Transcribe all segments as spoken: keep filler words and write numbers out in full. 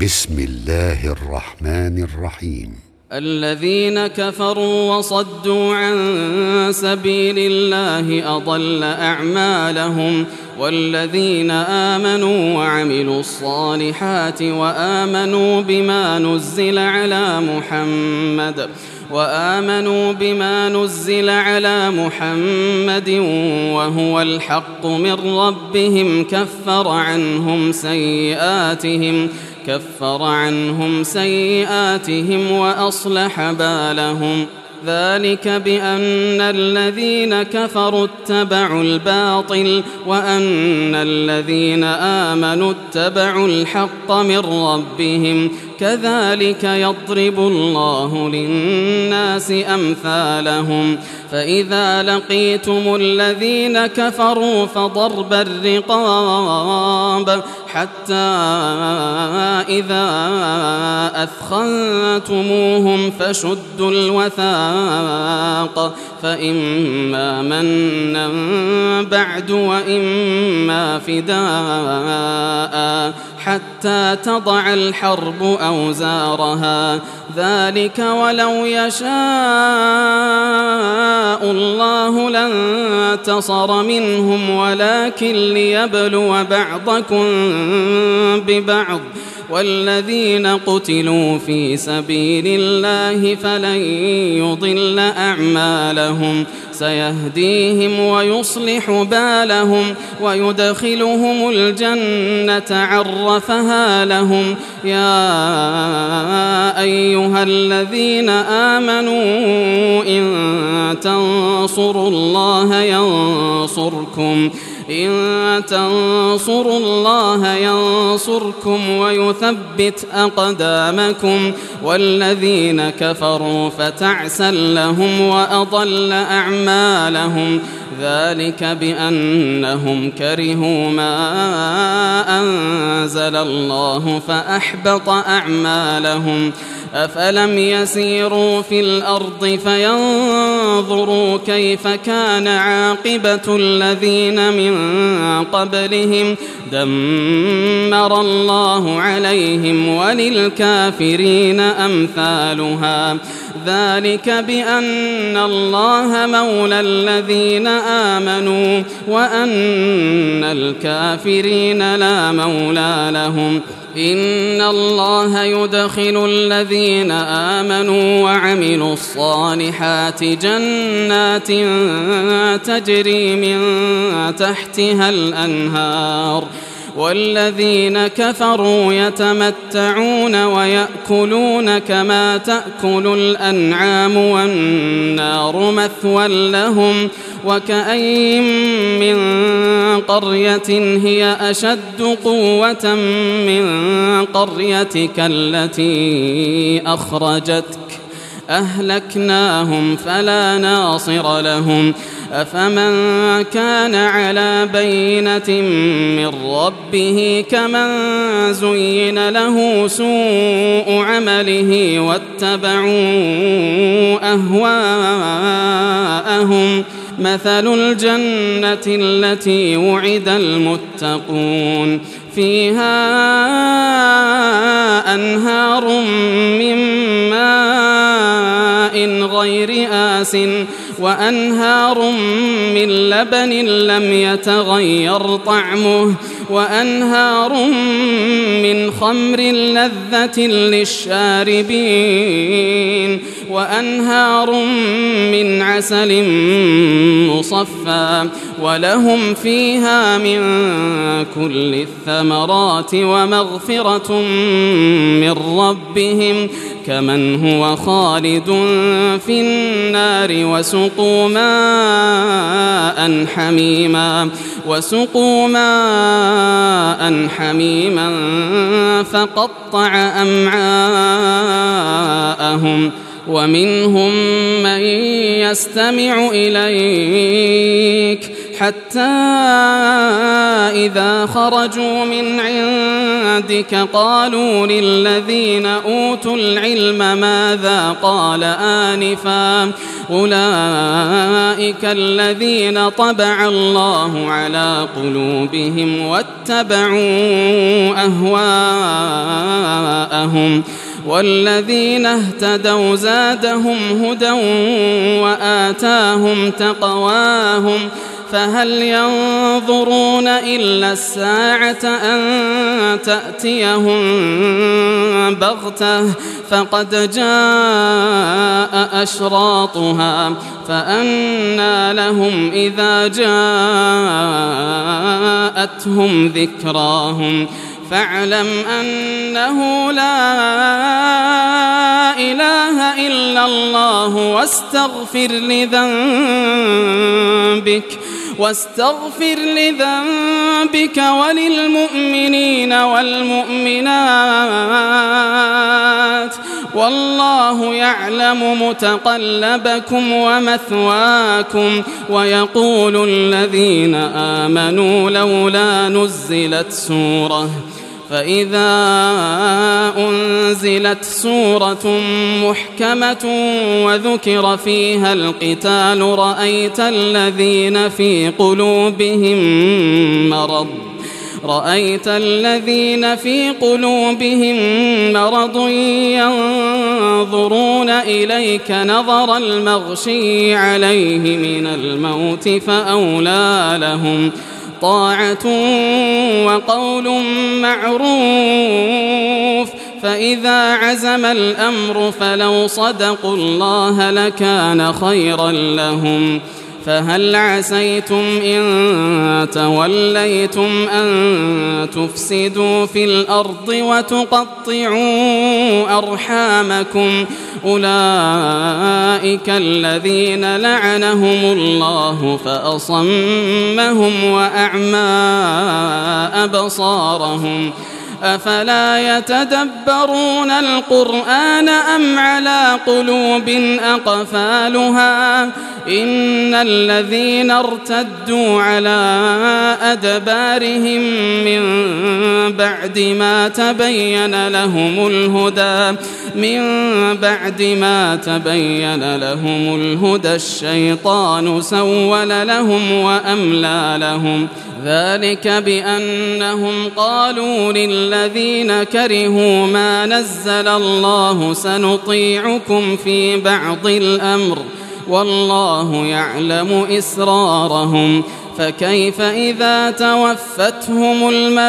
بسم الله الرحمن الرحيم. الذين كفروا وصدوا عن سبيل الله أضل أعمالهم، والذين آمنوا وعملوا الصالحات وآمنوا بما نزل على محمد وآمنوا بما نزل على محمد وهو الحق من ربهم كفر عنهم سيئاتهم كفر عنهم سيئاتهم وأصلح بالهم. ذلك بأن الذين كفروا اتبعوا الباطل وأن الذين آمنوا اتبعوا الحق من ربهم، كذلك يضرب الله للناس أمثالهم. فإذا لقيتم الذين كفروا فضرب الرقاب حتى إذا أثخنتموهم فشدوا الوثاق، فإما منا بعد وإما فداء حتى تضع الحرب أوزارها. ذلك ولو يشاء الله لانتصر منهم ولكن ليبلو بعضكم ببعض، والذين قتلوا في سبيل الله فلن يضل أعمالهم، سيهديهم ويصلح بالهم ويدخلهم الجنة عرفها لهم. يا أيها الذين آمنوا إن تنصروا الله ينصركم إن تنصروا الله ينصركم ويثبت أقدامكم، والذين كفروا فتعسا لهم وأضل أعمالهم. ذلك بأنهم كرهوا ما أنزل الله فأحبط أعمالهم. أفلم يسيروا في الأرض فينظروا كيف كان عاقبة الذين من قبلهم، دمر الله عليهم وللكافرين أمثالها. ذلك بأن الله مولى الذين آمنوا وأن الكافرين لا مولى لهم. إن الله يدخل الذين آمنوا وعملوا الصالحات جنات تجري من تحتها الأنهار، والذين كفروا يتمتعون ويأكلون كما تأكل الأنعام والنار مثوى لهم. وكأين من قرية هي أشد قوة من قريتك التي أخرجتك أهلكناهم فلا ناصر لهم. أفمن كان على بينة من ربه كمن زين له سوء عمله واتبعوا أهواءهم. مثل الجنة التي وعد المتقون فيها أنهار من ماء غير آسٍ وأنهار من لبن لم يتغير طعمه وأنهار من خمر لذة للشاربين وأنهار من عسل مصفى ولهم فيها من كل الثمرات ومغفرة من ربهم كمن هو خالد في النار وسقوا ماء حميما وسقوا ماء حميما فقطع أمعاءهم. ومنهم من يستمع إليك حتى إذا خرجوا من عندك قالوا للذين أوتوا العلم ماذا قال آنفا أولئك الذين طبع الله على قلوبهم واتبعوا أهواءهم جاءهم والذين اهتدوا زادهم هدى وآتاهم تقواهم فهل ينظرون إلا الساعة أن تأتيهم بغتة فقد جاء أشراطها فأنى لهم إذا جاءتهم ذكراهم فاعلم أنه لا إله إلا الله واستغفر لذنبك واستغفر لذنبك وللمؤمنين والمؤمنات والله يعلم متقلبكم ومثواكم. ويقول الذين آمنوا لولا نزلت سورة فإذا أنزلت سورة محكمة وذكر فيها القتال رأيت الذين في قلوبهم مرض رأيت الذين في قلوبهم مرض ينظرون إليك نظر المغشي عليه من الموت فأولى لهم طاعة وقول معروف فإذا عزم الأمر فلو صدقوا الله لكان خيرا لهم. فهل عسيتم إن توليتم أن تفسدوا في الأرض وتقطعوا أرحامكم أولئك الذين لعنهم الله فأصمهم وأعمى أبصارهم أفلا يتدبرون القرآن أم على قلوب أقفالها إن الذين ارتدوا على أدبارهم من بعد ما تبين لهم الهدى من بعد ما تبين لهم الهدى الشيطان سول لهم وأملى لهم ذلك بأنهم قالوا للذين كرهوا ما نزل الله سنطيعكم في بعض الأمر والله يعلم إسرارهم فكيف إذا توفتهم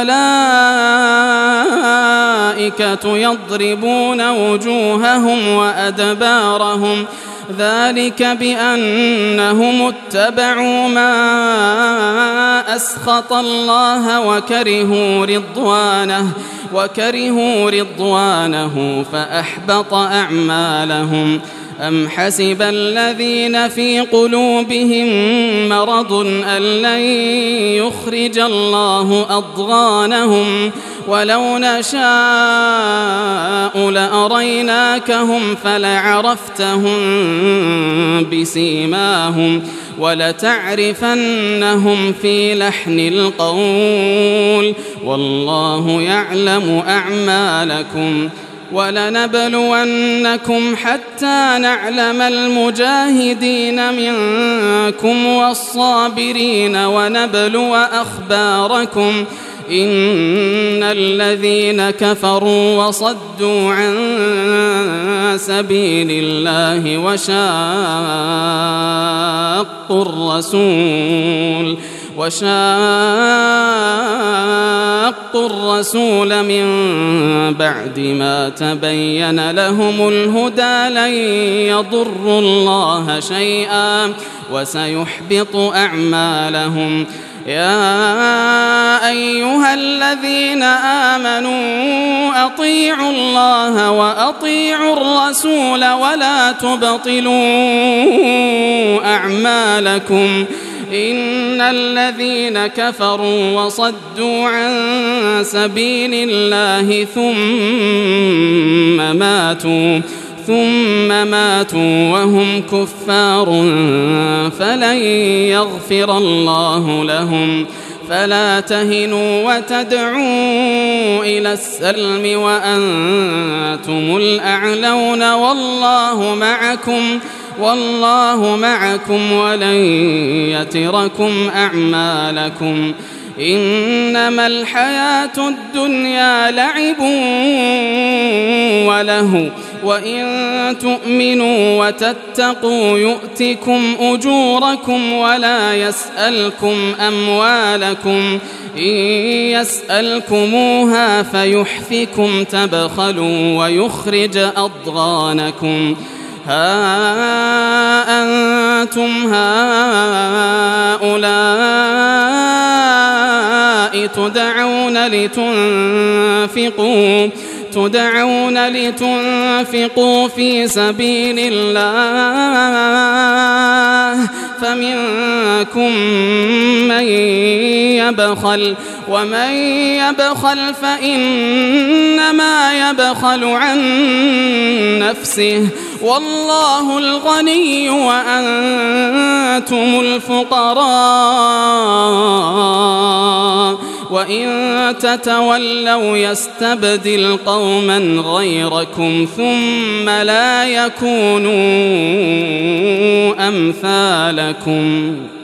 الملائكة يضربون وجوههم وأدبارهم ذلك بأنهم اتبعوا ما أسخط الله وكرهوا رضوانه وكرهوا رضوانه فأحبط أعمالهم. أم حسب الذين في قلوبهم مرض أن لن يخرج الله أضغانهم ولو نشاء لأريناكهم فلعرفتهم بسيماهم ولتعرفنهم في لحن القول والله يعلم أعمالكم. ولنبلونكم حتى نعلم المجاهدين منكم والصابرين ونبلو أخباركم إن الذين كفروا وصدوا عن سبيل الله وشاقوا الرسول وشاقوا الرسول من بعد ما تبين لهم الهدى لن يضروا الله شيئا وسيحبط أعمالهم. يا أيها الذين آمنوا أطيعوا الله وأطيعوا الرسول ولا تبطلوا أعمالكم إن الذين كفروا وصدوا عن سبيل الله ثم ماتوا ثم ماتوا وهم كفار فلن يغفر الله لهم. فلا تهنوا وتدعوا إلى السلم وأنتم الأعلون والله معكم والله معكم ولن يتركم أعمالكم. إنما الحياة الدنيا لعب وله وإن تؤمنوا وتتقوا يؤتكم أجوركم ولا يسألكم أموالكم إن يسألكموها فيحفكم تبخلوا ويخرج أضغانكم ها أنتم هؤلاء تدعون لتنفقوا تدعون لتنفقوا في سبيل الله فمنكم من يبخل ومن يبخل فإنما يبخل عن نفسه والله الغني وأنتم الفقراء وإن تتولوا يستبدل قوما غيركم ثم لا يكونوا أمثالكم.